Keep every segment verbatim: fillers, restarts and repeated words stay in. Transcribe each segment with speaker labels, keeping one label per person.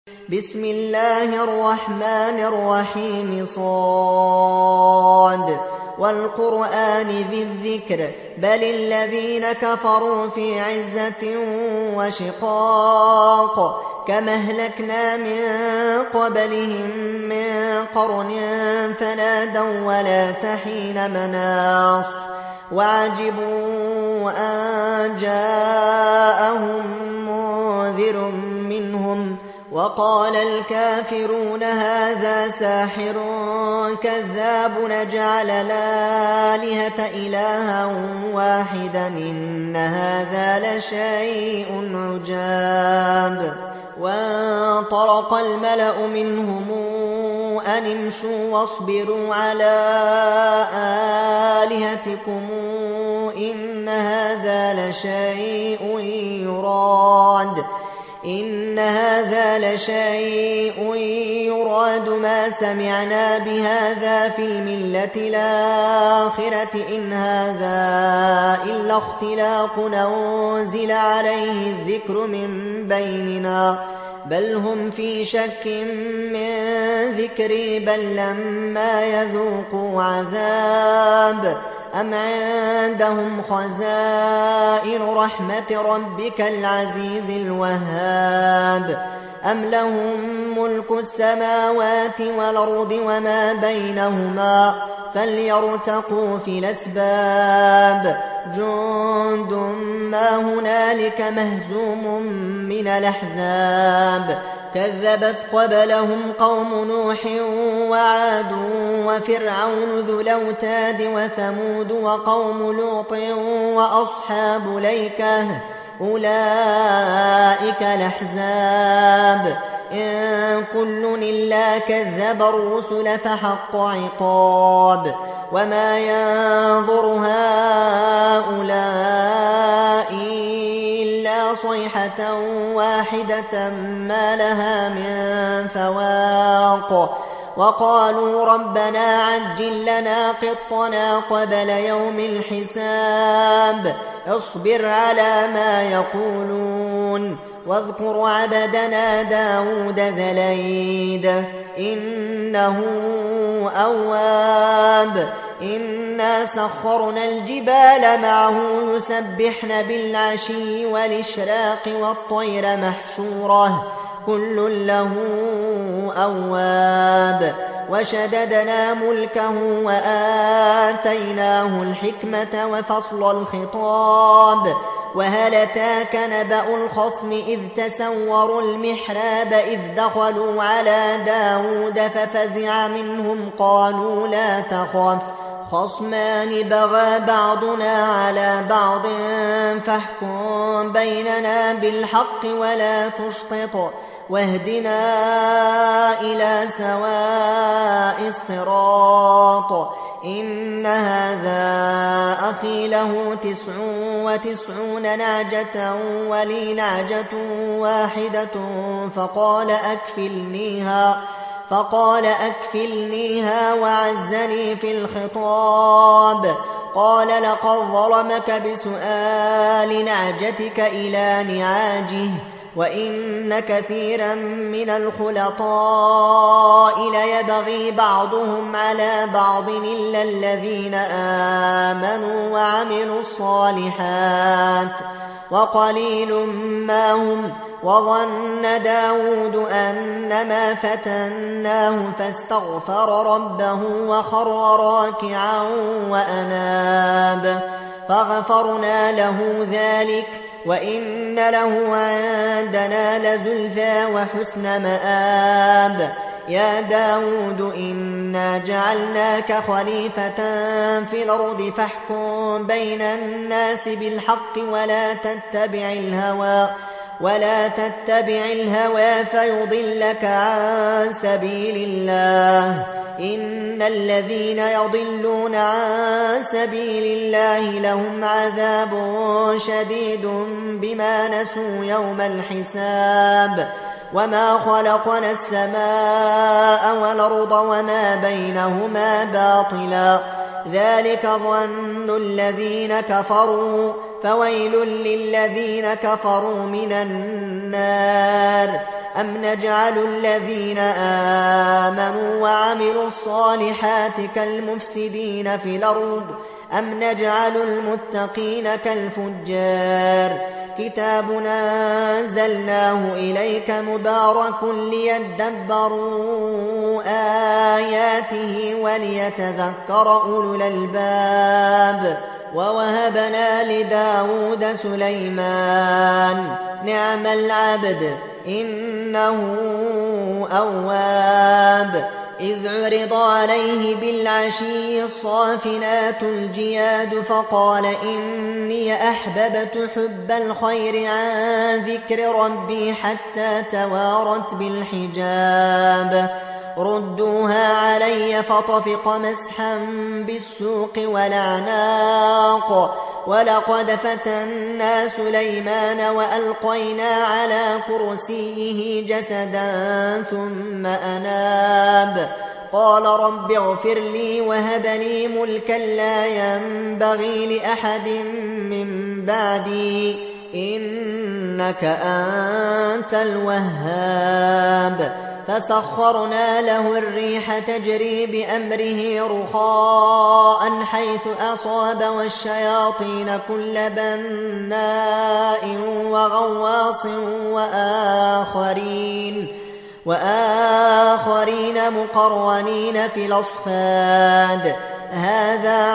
Speaker 1: بسم الله الرحمن الرحيم صاد والقرآن ذي الذكر بل الذين كفروا في عزة وشقاق كما أهلكنا من قبلهم من قرن فنادوا ولا تحين مناص وعجبوا أن جاءهم منذر منهم وقال الكافرون هذا ساحر كذاب نجعل الآلهة إلها واحدا إن هذا لشيء عجاب وانطلق الملأ منهم أن امشوا واصبروا على آلهتكم إن هذا لشيء يراد إن هذا لشيء يراد ما سمعنا بهذا في الملة الآخرة إن هذا إلا اختلاق أنزل عليه الذكر من بيننا بل هم في شك من ذكري بل لما يذوقوا عذاب أم عندهم خزائن رحمة ربك العزيز الوهاب أم لهم ملك السماوات والأرض وما بينهما فليرتقوا في الأسباب جند ما هنالك مهزوم من الأحزاب كذبت قبلهم قوم نوح وعاد وفرعون ذو الأوتاد وثمود وقوم لوط وأصحاب الأيكة أولئك الأحزاب إن كل إلا كذب الرسل فحق عقاب وما ينظر هؤلاء إلا صيحة واحدة ما لها من فواق وقالوا ربنا عجل لنا قطنا قبل يوم الحساب اصبر على ما يقولون واذكر عبدنا داود ذا الأيد إنه أواب إنا سخرنا الجبال معه يسبحن بالعشي والإشراق والطير محشورة كل له أواب وشددنا ملكه وآتيناه الحكمة وفصل الخطاب وهل أتاك نبأ الخصم إذ تسوروا المحراب إذ دخلوا على داود ففزع منهم قالوا لا تخف خصمان بغى بعضنا على بعض فاحكم بيننا بالحق ولا تشطط واهدنا إلى سواء الصراط إن هذا أخي له تسع وتسعون نعجة ولي نعجة واحدة فقال أكفلنيها فقال أكفلنيها وعزني في الخطاب قال لقد ظلمك بسؤال نعجتك إلى نعاجه وإن كثيرا من الخلطاء ليبغي بعضهم على بعض إلا الذين آمنوا وعملوا الصالحات وقليل ما هم وظن داود أنما فتناه فاستغفر ربه وخر راكعا وأناب فغفرنا له ذلك وإن له عندنا لزلفى وحسن مآب يا داود إنا جعلناك خليفة في الأرض فاحكم بين الناس بالحق ولا تتبع الهوى ولا تتبع الهوى فيضلك عن سبيل الله إن الذين يضلون عن سبيل الله لهم عذاب شديد بما نسوا يوم الحساب وما خلقنا السماء والأرض وما بينهما باطلا ذلك ظن الذين كفروا فويل للذين كفروا من النار أم نجعل الذين آمنوا وعملوا الصالحات كالمفسدين في الأرض أم نجعل المتقين كالفجار كتاب أنزلناه إليك مبارك ليدبروا آياته وليتذكر أولو الألباب ووهبنا لداود سليمان نعم العبد إنه أواب إذ عرض عليه بالعشي الصافنات الجياد فقال إني أحببت حب الخير عن ذكر ربي حتى توارت بالحجاب ردوها علي فطفق مسحا بالسوق والأعناق ولقد فتنا سليمان وألقينا على كرسيه جسدا ثم أناب قال رب اغفر لي وهب لي ملكا لا ينبغي لأحد من بعدي إنك أنت الوهاب فسخرنا له الريح تجري بأمره رخاء حيث أصاب والشياطين كل بناء وغواص وآخرين وآخرين مقرنين في الأصفاد هذا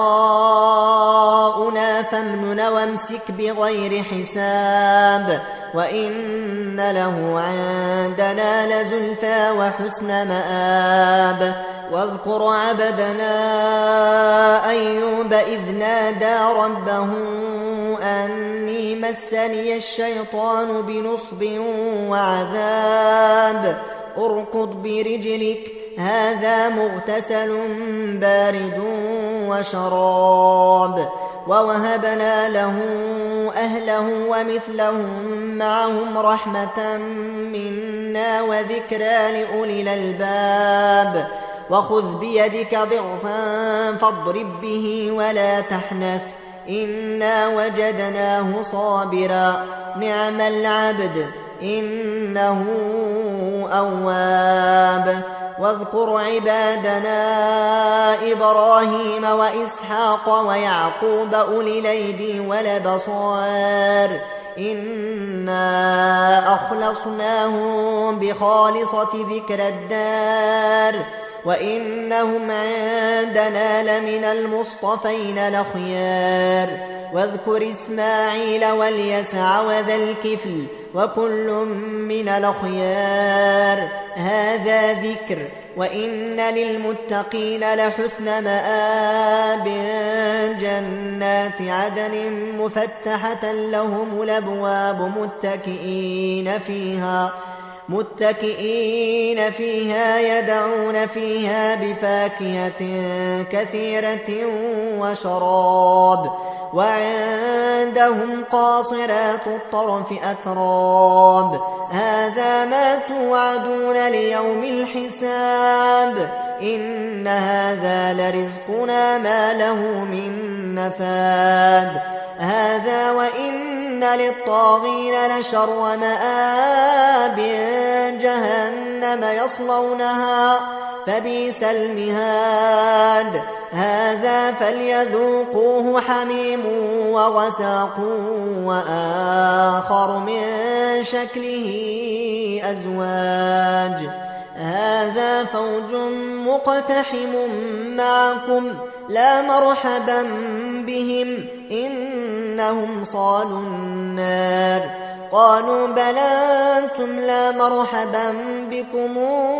Speaker 1: عطاؤنا فامنن وامسك بغير حساب وإن له عندنا لزلفى وحسن مآب واذكر عبدنا أيوب إذ نادى ربه أني مسني الشيطان بنصب وعذاب اركض برجلك هذا مغتسل بارد وشراب ووهبنا له أهله ومثلهم معهم رحمة منا وذكرى لأولي الألباب وخذ بيدك ضغفا فاضرب به ولا تحنث إنا وجدناه صابرا نعم العبد إنه أواب واذكر عبادنا إبراهيم وإسحاق ويعقوب أولي الأيدي والأبصار إنا أخلصناهم بخالصة ذكر الدار وإنهم عندنا لمن المصطفين الأخيار واذكر إسماعيل واليسع وذا الكفل وكل من الأخيار هذا ذكر وإن للمتقين لحسن مآب جنات عدن مفتحة لهم الأبواب متكئين فيها متكئين فيها يدعون فيها بفاكهة كثيرة وشراب وعندهم قاصرات الطرف أتراب هذا ما توعدون ليوم الحساب إن هذا لرزقنا ما له من نفاد هذا وإن للطاغين لشر مآب جهنم يصلونها فبئس المهاد هذا فليذوقوه حميم وغساق وآخر من شكله أزواج هذا فوج مقتحم معكم لا مرحبا بهم إنهم صالوا النار قالوا بلى أنتم لا مرحبا بكم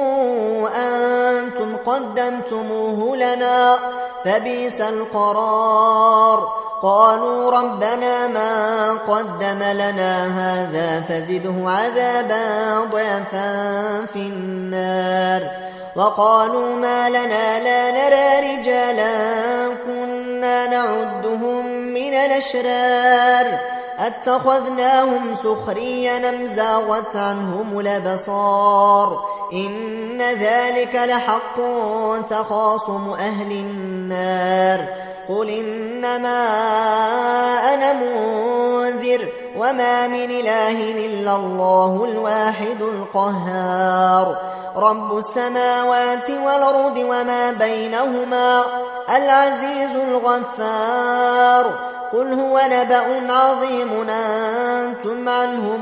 Speaker 1: أنتم قدمتموه لنا فبئس القرار قالوا ربنا ما قدم لنا هذا فزده عذابا ضعفا في النار وقالوا ما لنا لا نرى رجالا كنا نعدهم من الأشرار أتخذناهم سخريا أم زاغت عنهم الأبصار إن ذلك لحق تخاصم أهل النار قل إنما أنا منذر وما من إله إلا الله الواحد القهار رب السماوات والأرض وما بينهما العزيز الغفار قل هو نبأ عظيم أنتم عنه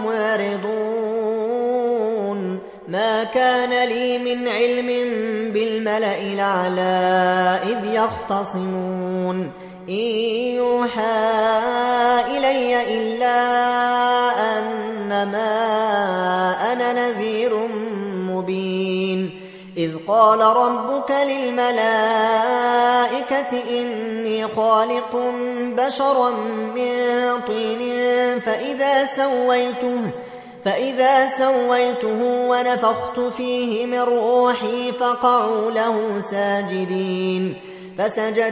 Speaker 1: معرضون ما كان لي من علم بالملأ الأعلى إذ يختصمون إن يوحى إلي إلا أنما أنا نذير مبين إذ قال ربك للملائكة إني خالق بشرا من طين فإذا سويته فإذا سويته ونفخت فيه من روحي فقعوا له ساجدين فسجد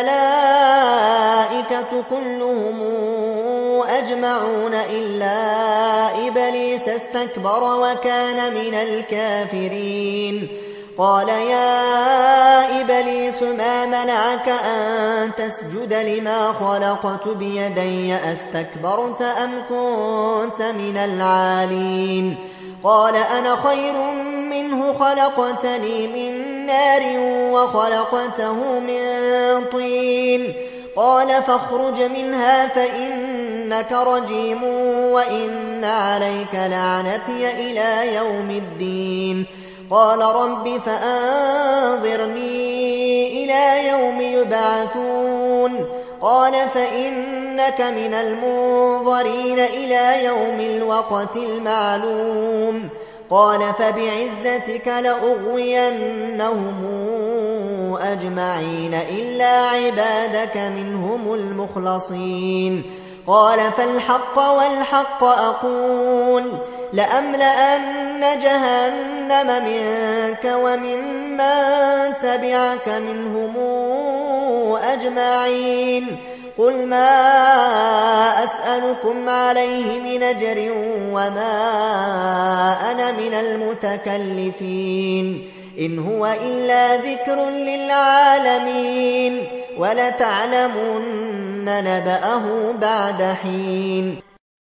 Speaker 1: الملائكة كلهم أجمعون إلا إبليس استكبر وكان من الكافرين قال يا إبليس ما منعك أن تسجد لما خلقت بيدي أستكبرت أم كنت من العالين قال أنا خير منه خلقتني من نار وخلقته من طين قال فاخرج منها فإنك رجيم وإن عليك لعنتي إلى يوم الدين قال رب فأنظرني إلى يوم يبعثون قال فإنك من المنظرين إلى يوم الوقت المعلوم قال فبعزتك لأغوينهم أجمعين إلا عبادك منهم المخلصين قال فالحق والحق أقول لأملأن جهنم منك وممن تبعك منهم أجمعين قل ما أسألكم عليه من أجر وما أنا من المتكلفين إن هو إلا ذكر للعالمين ولتعلمن نبأه بعد حين